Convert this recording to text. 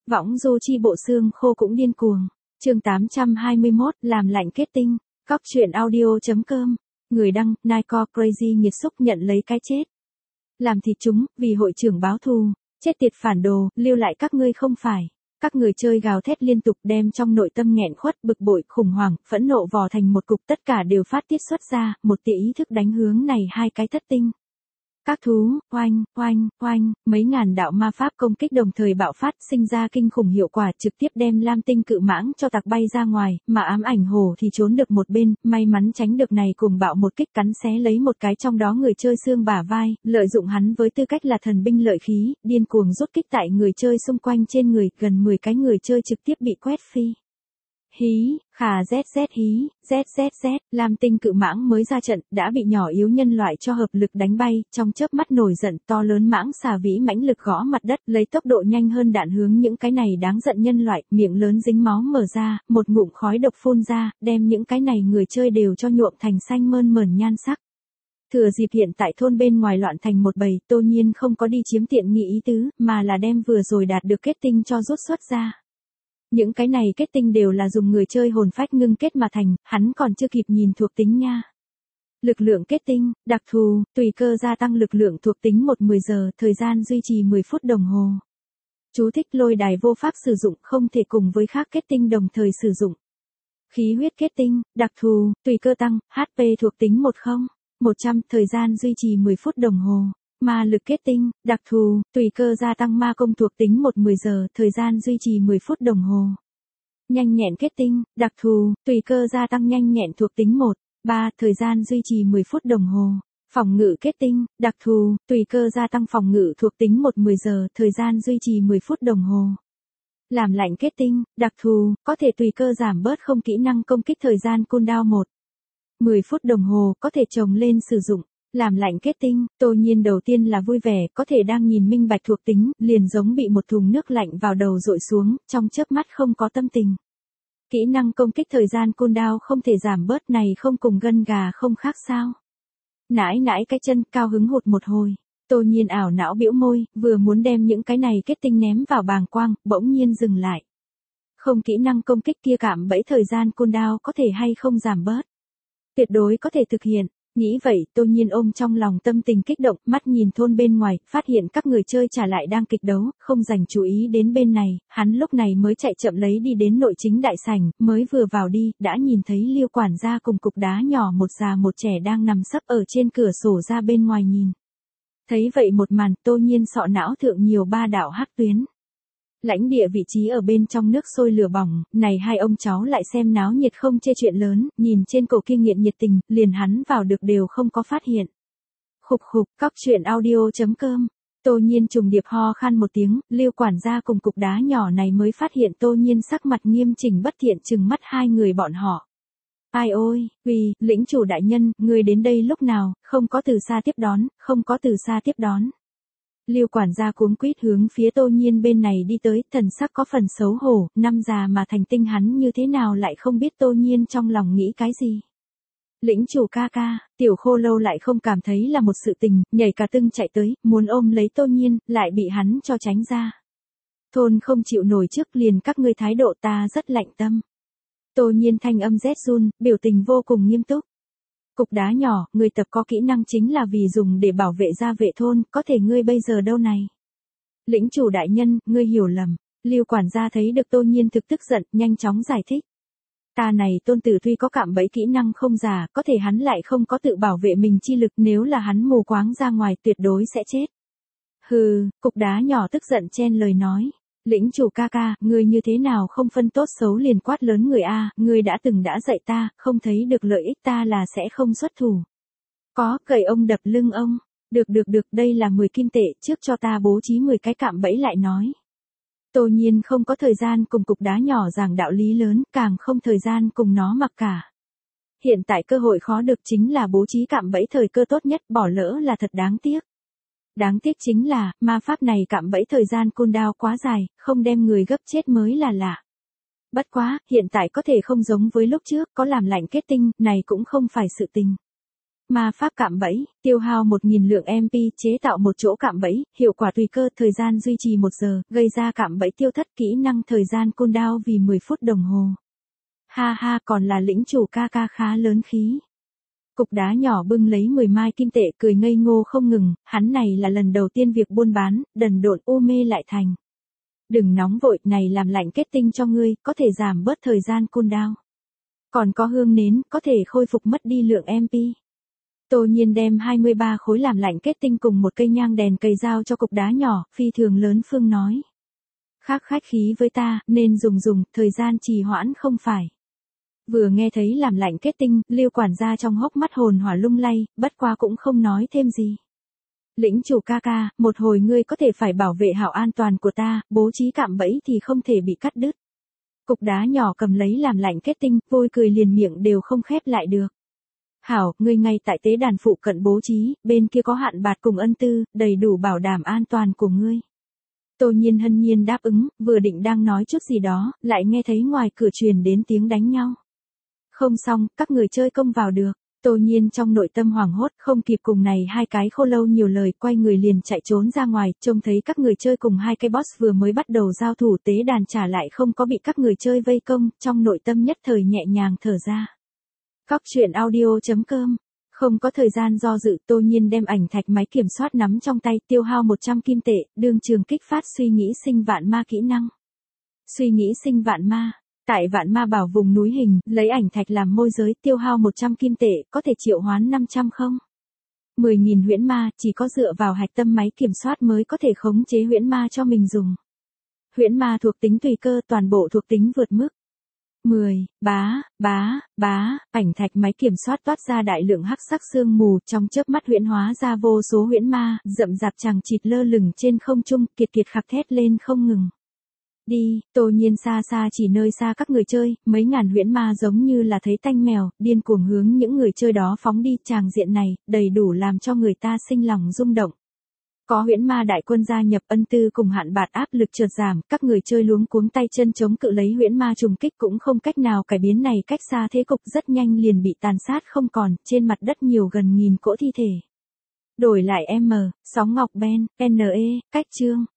Võng du chi bộ xương khô cũng điên cuồng. Chương 821, làm lạnh kết tinh. Cóc truyện audio.com. Người đăng, Nightcore Crazy nghiệt xúc nhận lấy cái chết. Làm thịt chúng, vì hội trưởng báo thù. Chết tiệt phản đồ, lưu lại các ngươi không phải. Các người chơi gào thét liên tục đem trong nội tâm nghẹn khuất, bực bội, khủng hoảng, phẫn nộ vò thành một cục, tất cả đều phát tiết xuất ra, một tia ý thức đánh hướng này hai cái thất tinh. Các thú, oanh, oanh, oanh, mấy ngàn đạo ma pháp công kích đồng thời bạo phát, sinh ra kinh khủng hiệu quả, trực tiếp đem lam tinh cự mãng cho tạc bay ra ngoài, mà ám ảnh hổ thì trốn được một bên, may mắn tránh được này cùng bạo một kích cắn xé lấy một cái trong đó người chơi xương bả vai, lợi dụng hắn với tư cách là thần binh lợi khí, điên cuồng rút kích tại người chơi xung quanh trên người, gần 10 cái người chơi trực tiếp bị quét phi. Hí, khà ZZ hí, ZZZ, lam tinh cự mãng mới ra trận, đã bị nhỏ yếu nhân loại cho hợp lực đánh bay, trong chớp mắt nổi giận, to lớn mãng xà vĩ mãnh lực gõ mặt đất, lấy tốc độ nhanh hơn đạn hướng những cái này đáng giận nhân loại, miệng lớn dính máu mở ra, một ngụm khói độc phun ra, đem những cái này người chơi đều cho nhuộm thành xanh mơn mởn nhan sắc. Thừa dịp hiện tại thôn bên ngoài loạn thành một bầy, Tô Nhiên không có đi chiếm tiện nghi ý tứ, mà là đem vừa rồi đạt được kết tinh cho rút xuất ra. Những cái này kết tinh đều là dùng người chơi hồn phách ngưng kết mà thành, hắn còn chưa kịp nhìn thuộc tính nha. Lực lượng kết tinh, đặc thù, tùy cơ gia tăng lực lượng thuộc tính 10 giờ, thời gian duy trì 10 phút đồng hồ. Chú thích lôi đài vô pháp sử dụng, không thể cùng với khác kết tinh đồng thời sử dụng. Khí huyết kết tinh, đặc thù, tùy cơ tăng, HP thuộc tính 100, thời gian duy trì 10 phút đồng hồ. Ma lực kết tinh, đặc thù, tùy cơ gia tăng ma công thuộc tính 10 giờ, thời gian duy trì 10 phút đồng hồ. Nhanh nhẹn kết tinh, đặc thù, tùy cơ gia tăng nhanh nhẹn thuộc tính 3, thời gian duy trì 10 phút đồng hồ. Phòng ngự kết tinh, đặc thù, tùy cơ gia tăng phòng ngự thuộc tính 10 giờ, thời gian duy trì 10 phút đồng hồ. Làm lạnh kết tinh, đặc thù, có thể tùy cơ giảm bớt không kỹ năng công kích thời gian cooldown 10 phút đồng hồ, có thể chồng lên sử dụng. Làm lạnh kết tinh, Tô Nhiên đầu tiên là vui vẻ, có thể đang nhìn minh bạch thuộc tính, liền giống bị một thùng nước lạnh vào đầu dội xuống, trong chớp mắt không có tâm tình. Kỹ năng công kích thời gian cooldown không thể giảm bớt này không cùng gân gà không khác sao. Nãi nãi cái chân, cao hứng hụt một hồi. Tô Nhiên ảo não bĩu môi, vừa muốn đem những cái này kết tinh ném vào bàng quang, bỗng nhiên dừng lại. Không kỹ năng công kích kia cạm bẫy thời gian cooldown có thể hay không giảm bớt. Tuyệt đối có thể thực hiện. Nghĩ vậy, Tô Nhiên ôm trong lòng tâm tình kích động, mắt nhìn thôn bên ngoài, phát hiện các người chơi trả lại đang kịch đấu, không dành chú ý đến bên này, hắn lúc này mới chạy chậm lấy đi đến nội chính đại sảnh, mới vừa vào đi, đã nhìn thấy Liêu quản gia cùng cục đá nhỏ một già một trẻ đang nằm sấp ở trên cửa sổ ra bên ngoài nhìn. Thấy vậy một màn, Tô Nhiên sọ não thượng nhiều ba đạo hắc tuyến. Lãnh địa vị trí ở bên trong nước sôi lửa bỏng, này hai ông cháu lại xem náo nhiệt không chê chuyện lớn, nhìn trên cổ kia nghiện nhiệt tình, liền hắn vào được đều không có phát hiện. Khục khục, cóc truyện audio.com. Tô Nhiên trùng điệp ho khan một tiếng, Liêu quản gia cùng cục đá nhỏ này mới phát hiện Tô Nhiên sắc mặt nghiêm chỉnh bất thiện trừng mắt hai người bọn họ. Ai ôi, lĩnh chủ đại nhân, người đến đây lúc nào, không có từ xa tiếp đón, không có từ xa tiếp đón. Liêu quản gia cuống quýt hướng phía Tô Nhiên bên này đi tới, thần sắc có phần xấu hổ, năm già mà thành tinh hắn như thế nào lại không biết Tô Nhiên trong lòng nghĩ cái gì. Lĩnh chủ ca ca, tiểu khô lâu lại không cảm thấy là một sự tình, nhảy cả tưng chạy tới, muốn ôm lấy Tô Nhiên, lại bị hắn cho tránh ra. Thôn không chịu nổi trước liền các ngươi thái độ ta rất lạnh tâm. Tô Nhiên thanh âm rét run, biểu tình vô cùng nghiêm túc. Cục đá nhỏ, người tập có kỹ năng chính là vì dùng để bảo vệ gia vệ thôn, có thể ngươi bây giờ đâu này. Lĩnh chủ đại nhân, ngươi hiểu lầm. Liêu quản gia thấy được Tô Nhiên thực tức giận, nhanh chóng giải thích. Ta này tôn tử tuy có cạm bẫy kỹ năng không giả, có thể hắn lại không có tự bảo vệ mình chi lực, nếu là hắn mù quáng ra ngoài tuyệt đối sẽ chết. Hừ, cục đá nhỏ tức giận chen lời nói. Lĩnh chủ ca ca, ngươi như thế nào không phân tốt xấu liền quát lớn người a, ngươi đã dạy ta, không thấy được lợi ích ta là sẽ không xuất thủ. Có, cậy ông đập lưng ông. Được, đây là 10 kim tệ, trước cho ta bố trí 10 cái cạm bẫy lại nói. Tô Nhiên không có thời gian cùng cục đá nhỏ giảng đạo lý lớn, càng không thời gian cùng nó mặc cả. Hiện tại cơ hội khó được chính là bố trí cạm bẫy thời cơ tốt nhất, bỏ lỡ là thật đáng tiếc. Đáng tiếc chính là, ma pháp này cạm bẫy thời gian cooldown quá dài, không đem người gấp chết mới là lạ. Bất quá, hiện tại có thể không giống với lúc trước, có làm lạnh kết tinh, này cũng không phải sự tình. Ma pháp cạm bẫy, tiêu hao 1.000 lượng MP chế tạo một chỗ cạm bẫy, hiệu quả tùy cơ, thời gian duy trì 1 giờ, gây ra cạm bẫy tiêu thất, kỹ năng thời gian cooldown vì 10 phút đồng hồ. Ha ha, còn là lĩnh chủ ca ca khá lớn khí. Cục đá nhỏ bưng lấy 10 mai kim tệ cười ngây ngô không ngừng, hắn này là lần đầu tiên việc buôn bán, đần độn u mê lại thành. Đừng nóng vội, này làm lạnh kết tinh cho ngươi, có thể giảm bớt thời gian cooldown. Còn có hương nến, có thể khôi phục mất đi lượng MP. Tô Nhiên đem 23 khối làm lạnh kết tinh cùng một cây nhang đèn cầy giao cho cục đá nhỏ, phi thường lớn phương nói. Khác khách khí với ta, nên dùng, thời gian trì hoãn không phải. Vừa nghe thấy làm lạnh kết tinh, Lưu quản gia trong hốc mắt hồn hỏa lung lay, bất quá cũng không nói thêm gì. Lĩnh chủ ca ca, một hồi ngươi có thể phải bảo vệ hảo an toàn của ta, bố trí cạm bẫy thì không thể bị cắt đứt. Cục đá nhỏ cầm lấy làm lạnh kết tinh, vui cười liền miệng đều không khép lại được. Hảo, ngươi ngay tại tế đàn phụ cận bố trí, bên kia có hạn bạt cùng ân tư, đầy đủ bảo đảm an toàn của ngươi. Tô Nhiên hân nhiên đáp ứng, vừa định đang nói chút gì đó, lại nghe thấy ngoài cửa truyền đến tiếng đánh nhau. Không xong, các người chơi công vào được. Tô Nhiên trong nội tâm hoảng hốt, không kịp cùng này hai cái khô lâu nhiều lời, quay người liền chạy trốn ra ngoài, trông thấy các người chơi cùng hai cái boss vừa mới bắt đầu giao thủ, tế đàn trả lại không có bị các người chơi vây công, trong nội tâm nhất thời nhẹ nhàng thở ra. Cóc truyện audio.com. Không có thời gian do dự, Tô Nhiên đem ảnh thạch máy kiểm soát nắm trong tay, tiêu hao 100 kim tệ, đường trường kích phát suy nghĩ sinh vạn ma kỹ năng. Suy nghĩ sinh vạn ma. Tại vạn ma bảo vùng núi hình, lấy ảnh thạch làm môi giới, tiêu hao 100 kim tệ, có thể triệu hoán 500 không? 10.000 huyễn ma, chỉ có dựa vào hạch tâm máy kiểm soát mới có thể khống chế huyễn ma cho mình dùng. Huyễn ma thuộc tính tùy cơ, toàn bộ thuộc tính vượt mức. 10, ảnh thạch máy kiểm soát toát ra đại lượng hắc sắc sương mù, trong chớp mắt huyễn hóa ra vô số huyễn ma, rậm rạp chằng chịt lơ lửng trên không trung, kiệt khạc thét lên không ngừng. Đi, Tô Nhiên xa xa chỉ nơi xa các người chơi, mấy ngàn huyễn ma giống như là thấy tanh mèo, điên cuồng hướng những người chơi đó phóng đi, tràng diện này, đầy đủ làm cho người ta sinh lòng rung động. Có huyễn ma đại quân gia nhập, ân tư cùng hạn bạt áp lực chợt giảm, các người chơi luống cuống tay chân chống cự lấy huyễn ma trùng kích cũng không cách nào cải biến này cách xa thế cục, rất nhanh liền bị tàn sát không còn, trên mặt đất nhiều gần 1000 cỗ thi thể. Đổi lại M, sóng ngọc Ben, NE, cách chương.